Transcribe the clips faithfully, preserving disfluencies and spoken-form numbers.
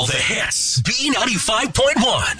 All the hits. B ninety-five point one.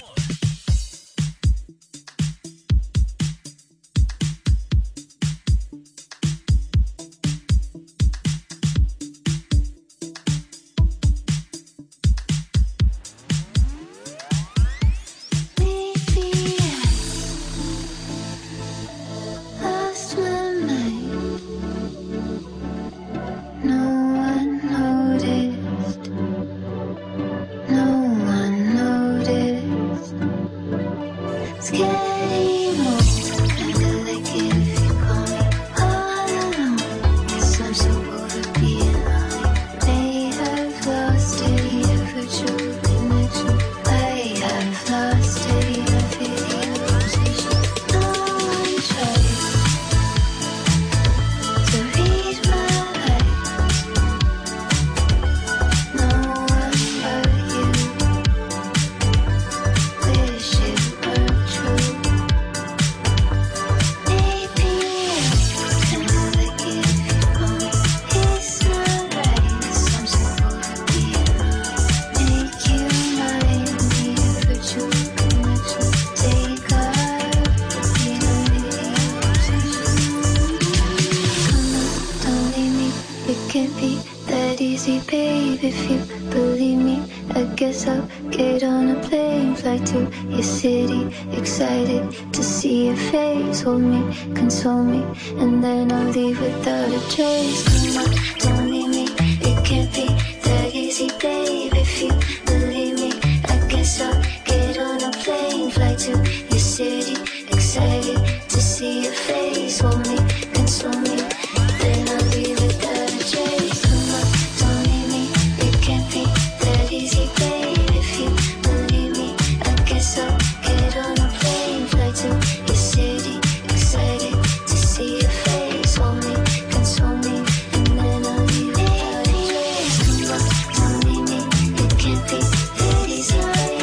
Hold me, console me, and then I'll leave without a trace. Come on, don't leave me, it can't be that easy, babe. If you believe me, I guess I'll get on a plane, fly to your city, excited to see your face. Hold me, console me, then I'll leave without a trace. Come on, don't leave me, it can't be that easy, babe. If you believe me, I guess I'll get on a plane, fly to your city. Excited to see your face, hold me, console me, and then I'll leave without a trace. Come on, don't leave me, it can't be that easy.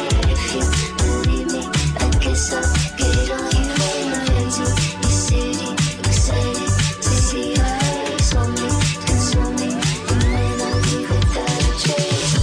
If you believe me, I guess I'll get on your plane, fly to your city. Excited to see your face, hold me, console me, and then I'll leave without a trace.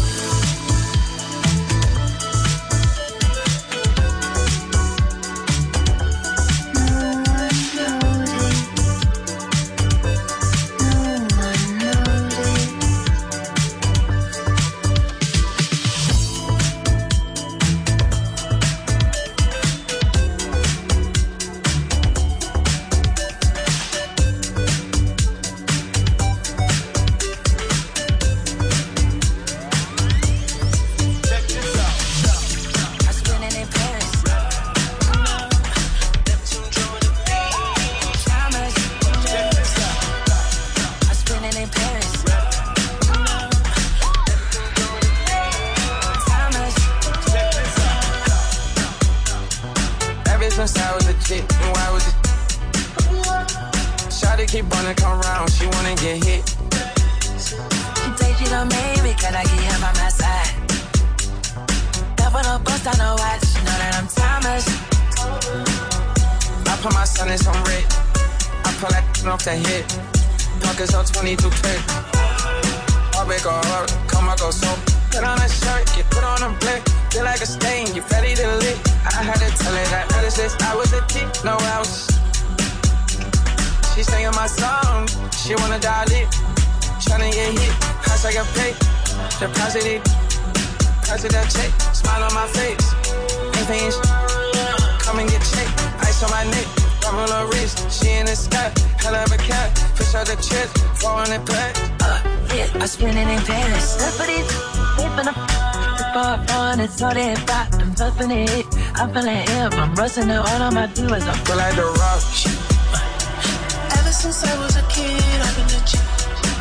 I'm puffing it, I'm feeling hip, I'm rusting it, all I'ma do is I feel like the rock. Ever since I was a kid, I've been the chick.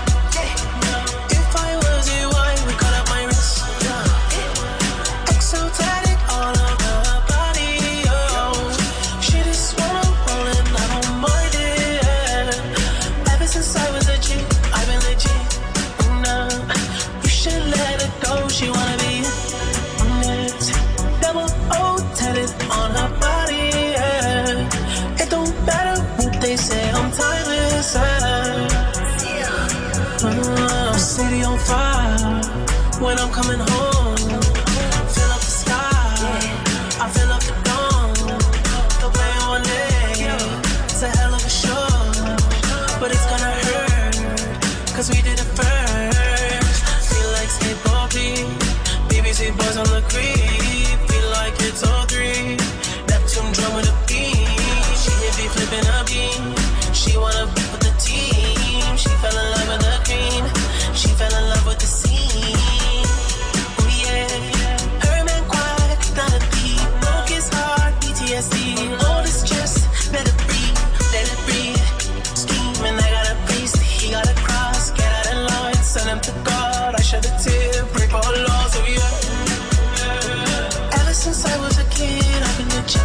If I was a wine, we cut up my wrist. Exotic all over her body, oh. She just wanna roll and I don't mind it. Ever since I was a chick, I've been legit. No, you should let it go, she wanna be next. Double O tatted on her body, yeah. It don't matter what they say, I'm timeless, yeah. uh, City on fire when I'm coming home. a creep. Feel like it's all three. Neptune drum with a beam. She hit me flipping a beam. She wanna be with the team. She fell in love with the cream. She fell in love with the scene. Oh yeah. Her man quiet, not a beat. Broke his heart, P T S D. All this stress, better breathe, let it breathe. Scheming, I got a priest. He got a cross, get out of line. Send him to God, I shed a tear. Break all laws, oh yeah. Ever since I was a kid, I've been with you.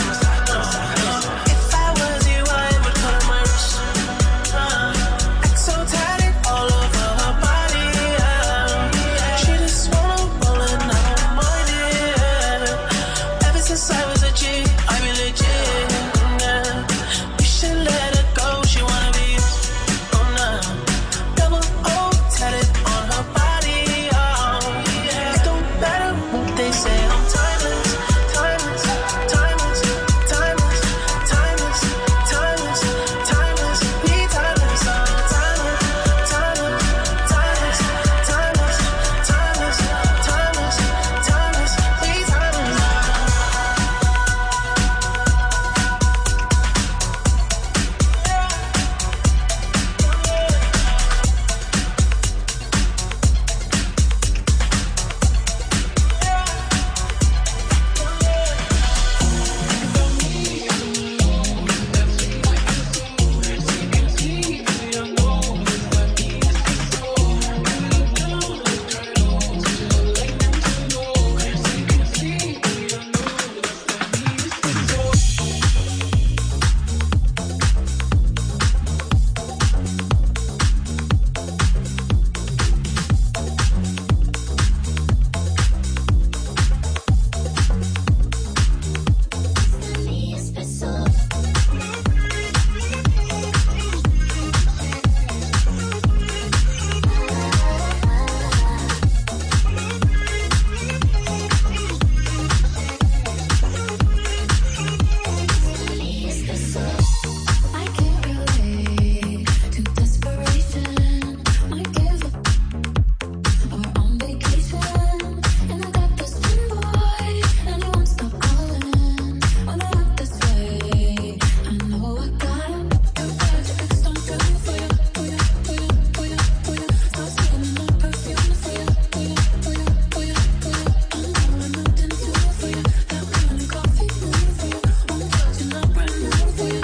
If I was you, I would cut my wrist. Exo tatted all over her body. She just wanna roll and I don't mind it. Ever since I was a G, I be legit. We should let her go, she wanna be yours. Oh no. Double O tatted on her body. Oh, it don't matter what they say, I'm timeless. Timeless, timeless, timeless, timeless, timeless, timeless. We timeless, oh, timeless, timeless, timeless, timeless, timeless, timeless, timeless. We timeless. I can't relate to desperation. I give up or on vacation, and I got this one boy, and he won't stop calling. When I act this way, I know I got him. Your projects don't do for you, for you, for you, for you, for you. Stop spinning my perfume for you, for you, for you, for you, for you. I'm going out and do it for you. That morning coffee moon for you. I'm touching up brand new for you.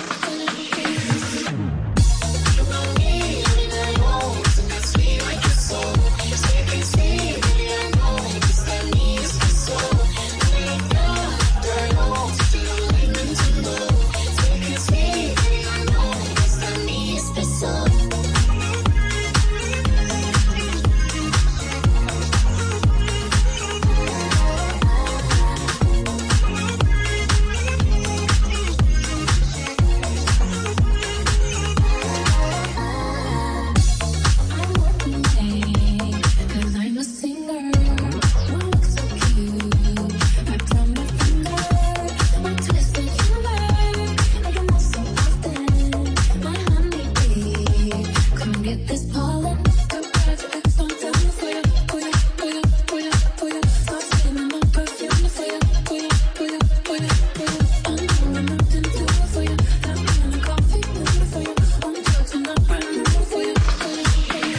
I'm working late, 'cause I'm a singer. My looks so cute, wrapped around my finger. My twisted humor, I get more so often. My honeybee, come get this pollen. Your projects don't do for you, for you, for you, for you, for you. Stop spinning my perfume for you, for you, for you, for you, for you. I'm going out and do it for you. That morning coffee moon for you. I'm touching up brand new for you, for you, for you.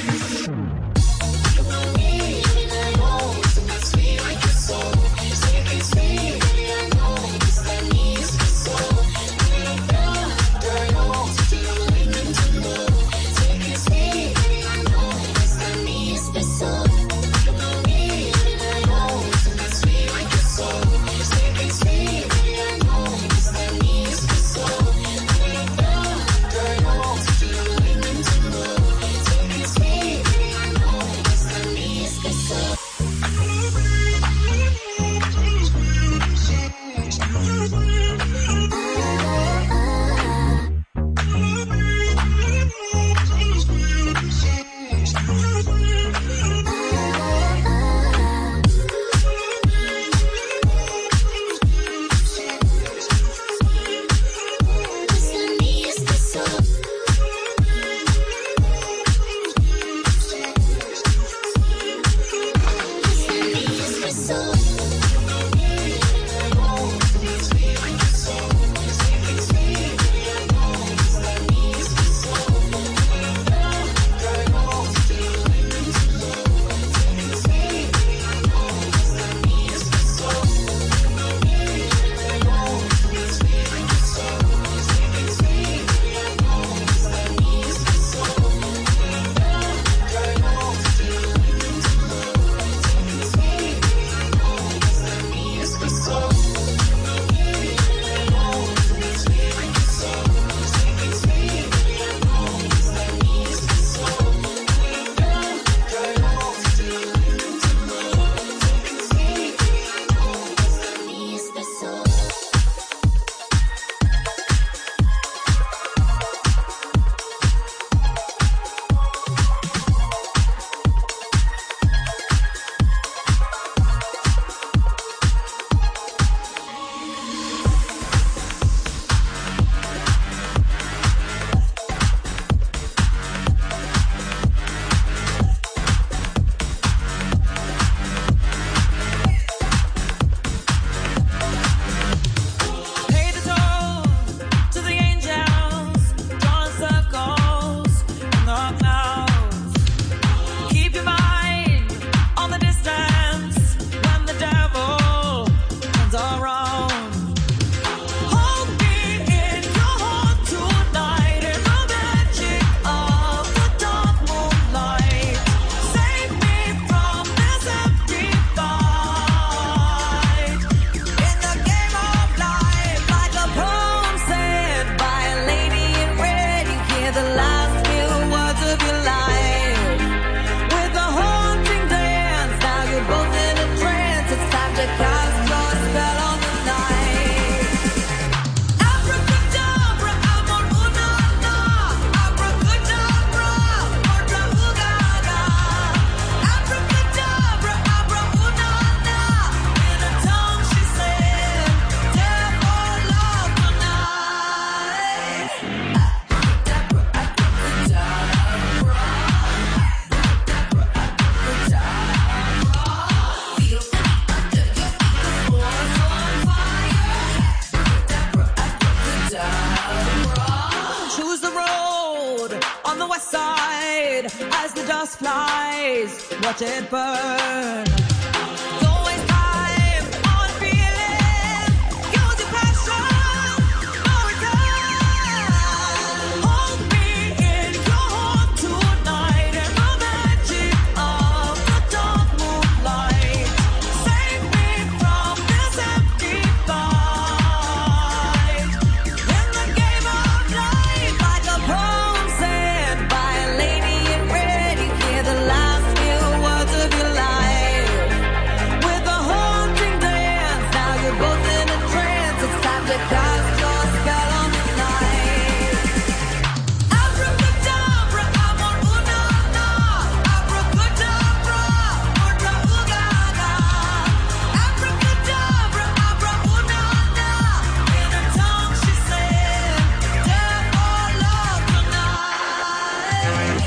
So just flies, watch it burn. Don't waste time on feeling, use your passion for return. Hold me in your heart tonight in the magic of the dark moonlight. Save me from this empty fight. In the game of life, like a poem said by a lady in red, you hear the last few words of your life. With a haunting dance, now you're both in a trance. It's time to cast your spell on the night. Abracadabra, amor una na. Abracadabra, orta ugana. Abracadabra, abra una na. In her tongue she said, death or love tonight.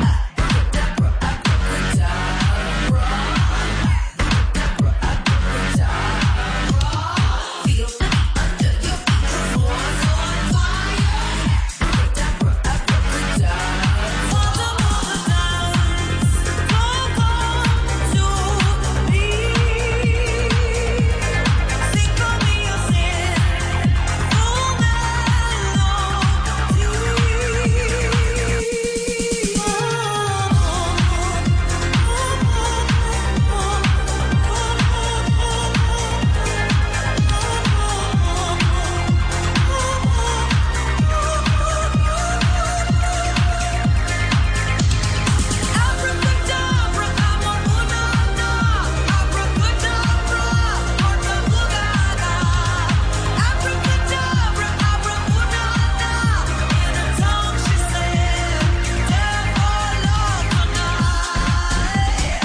Abracadabra, amor una na. Abracadabra, orta ugana. Abracadabra, abra una na. In her tongue she said, death or love tonight.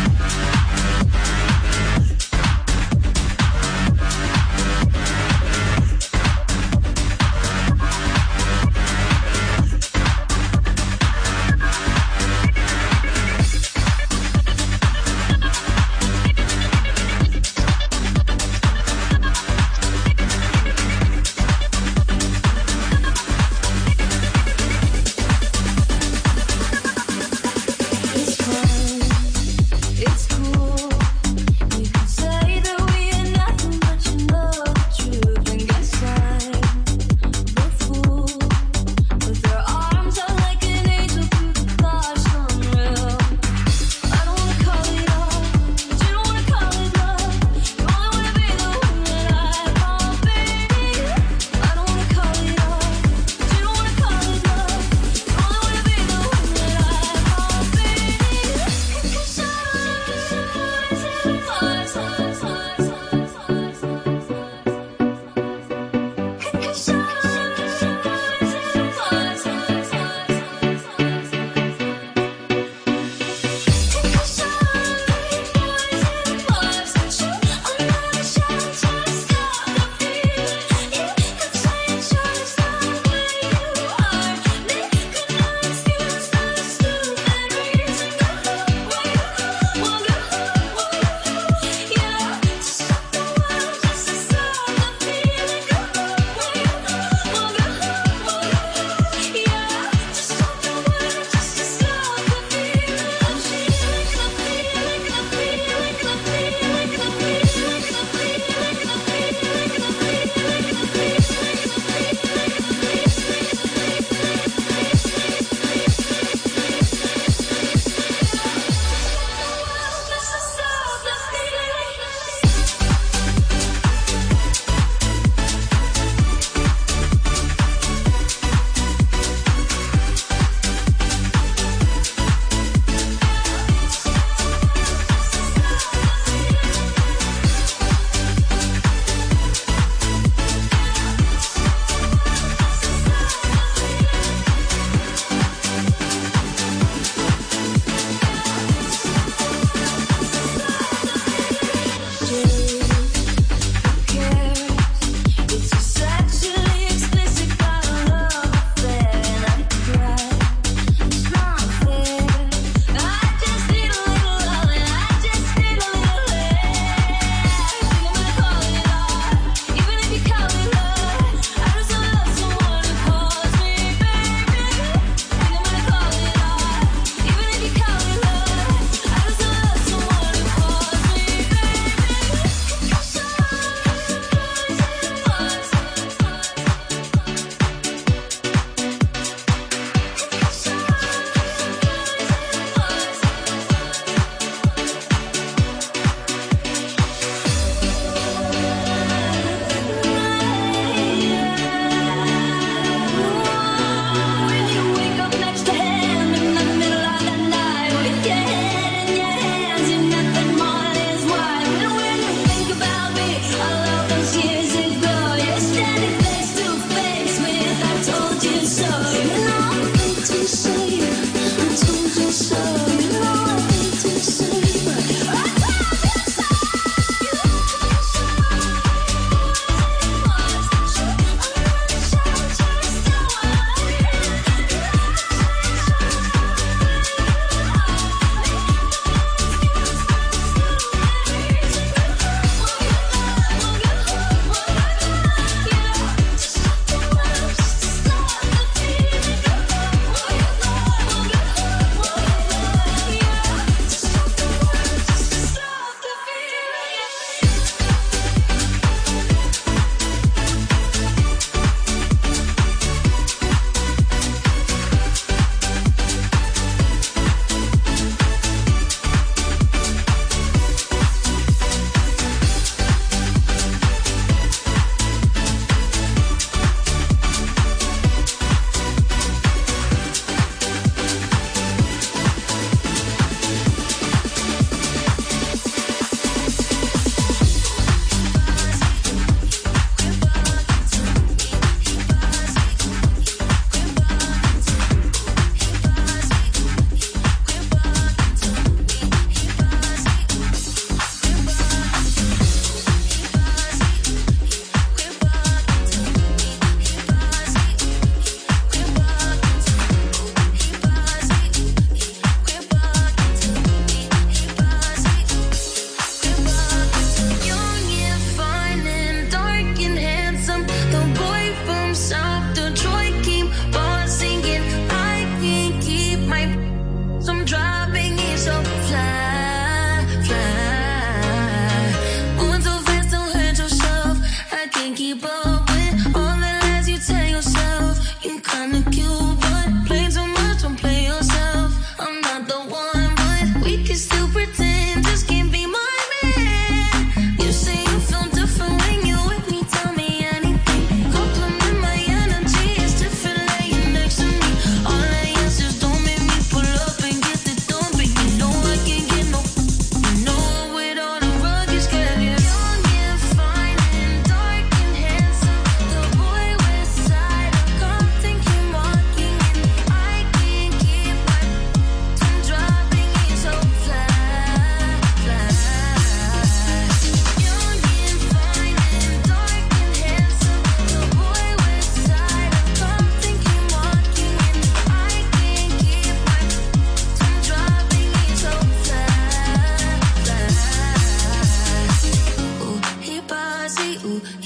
It's fun, it's cool. You can say that we are nothing, but you know the truth. And guess I'm the fool. But their arms are like an angel through the bars unreal. I don't wanna call it love, but you don't wanna call it love. You only wanna be the one that I call baby. I don't wanna call it love, but you don't wanna call it love. You only wanna be the one that I call baby. Cause I Call it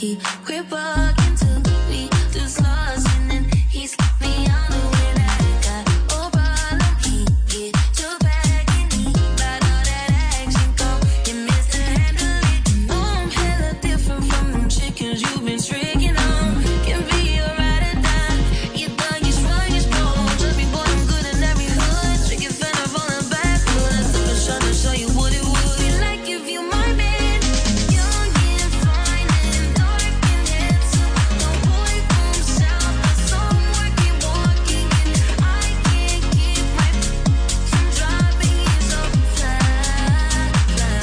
He quit walking to me, just lost, and then he slipped me on the way that I got. Oh, problem, he get your back and he bought all that action. Go, you missed to handle it. Oh, I'm hella different from them chickens you've been tricking on. Can be a ride or die. You thug, you strong, you strong. Just be born, I'm good in every hood. Trick your fender from the backwards. I'm just trying to show you what it would be like if you my man. Young and fine and dark and handsome. No boy from south, but some working, walking, and I can't keep my from driving you so fly, fly.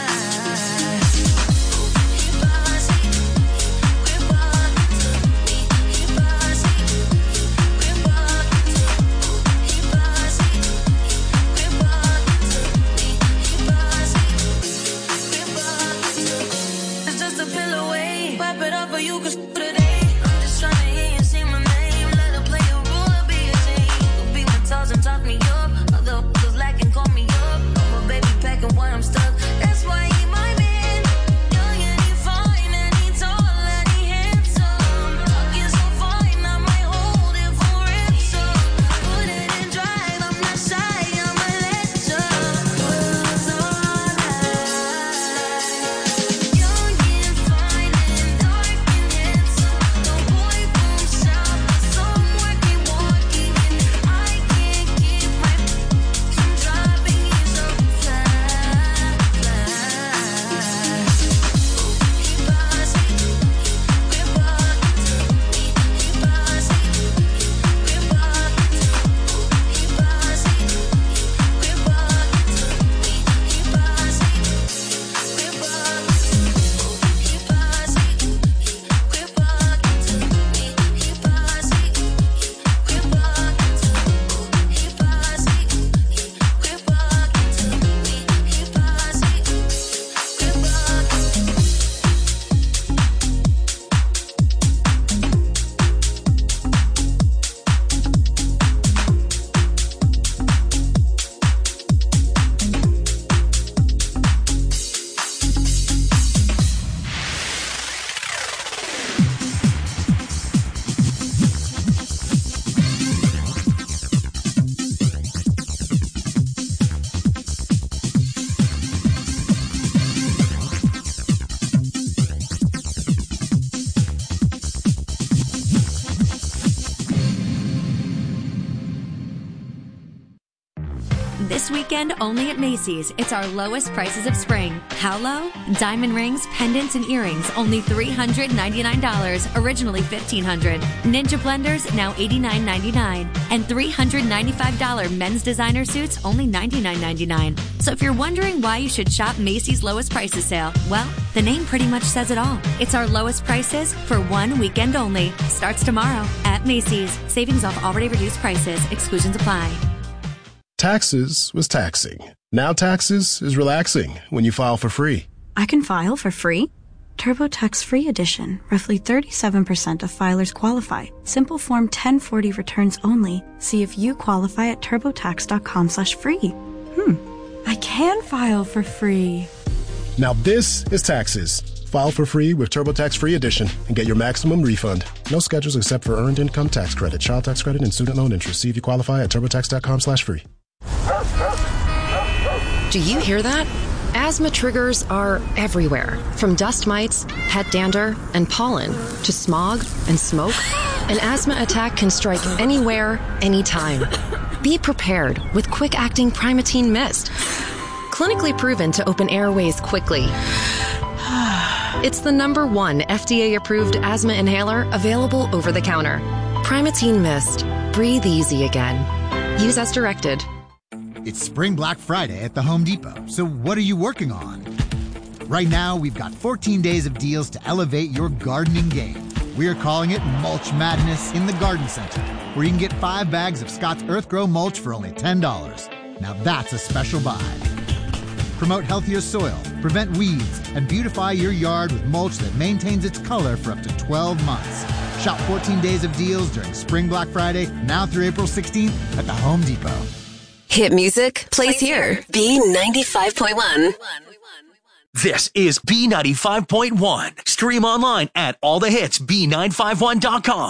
He bossy, quit walking to me. He bossy, quit walking to me. He bossy, quit walking to me. He bossy, quit walking to me. It's just a pill away. Wipe it up or you can shoot today. I'm just trying to hear you say my name. Let her play a role, be a shame. Could be my toes and talk me up. Other f***ers lacking, call me up. I'm a baby packing while I'm stuck. That's why he my man. Young and he fine and he tall and he handsome. Talking so fine, I might hold it for ransom. Put it in drive, I'm not shy, I'ma let you. Was all night. Young and fine and dark and handsome. No boy from south, but some working, walking, and I can't keep my from driving you so fly, fly. He bossy, quit walking to me. He bossy, quit walking to me. He bossy, quit walking to me. He bossy, quit walking to me. He bossy, quit walking to me. He bossy, quit walking to me. He bossy, quit walking to me. He bossy, quit walking. This weekend, only at Macy's, it's our lowest prices of spring. How low? Diamond rings, pendants, and earrings, only three hundred ninety-nine dollars, originally fifteen hundred dollars. Ninja blenders, now eighty-nine ninety-nine. And three hundred ninety-five dollars men's designer suits, only ninety-nine ninety-nine. So if you're wondering why you should shop Macy's lowest prices sale, well, the name pretty much says it all. It's our lowest prices for one weekend only. Starts tomorrow at Macy's. Savings off already reduced prices. Exclusions apply. Taxes was taxing. Now taxes is relaxing when you file for free. I can file for free? TurboTax Free Edition. Roughly thirty-seven percent of filers qualify. Simple Form ten forty returns only. See if you qualify at turbotax.com slash free. Hmm. I can file for free. Now this is taxes. File for free with TurboTax Free Edition and get your maximum refund. No schedules except for earned income tax credit, child tax credit, and student loan interest. See if you qualify at turbotax.com slash free. Do you hear that? Asthma triggers are everywhere, from dust mites, pet dander, and pollen, to smog and smoke. An asthma attack can strike anywhere, anytime. Be prepared with quick-acting Primatene Mist. Clinically proven to open airways quickly. It's the number one F D A-approved asthma inhaler available over the counter. Primatene Mist. Breathe easy again. Use as directed. It's Spring Black Friday at the Home Depot, so what are you working on? Right now, we've got fourteen days of deals to elevate your gardening game. We're calling it Mulch Madness in the Garden Center, where you can get five bags of Scott's Earthgrow mulch for only ten dollars. Now that's a special buy. Promote healthier soil, prevent weeds, and beautify your yard with mulch that maintains its color for up to twelve months. Shop fourteen days of deals during Spring Black Friday, now through April sixteenth at the Home Depot. Hit music plays here. B ninety-five point one. This is B ninety-five point one. Stream online at all the hits B nine five one dot com.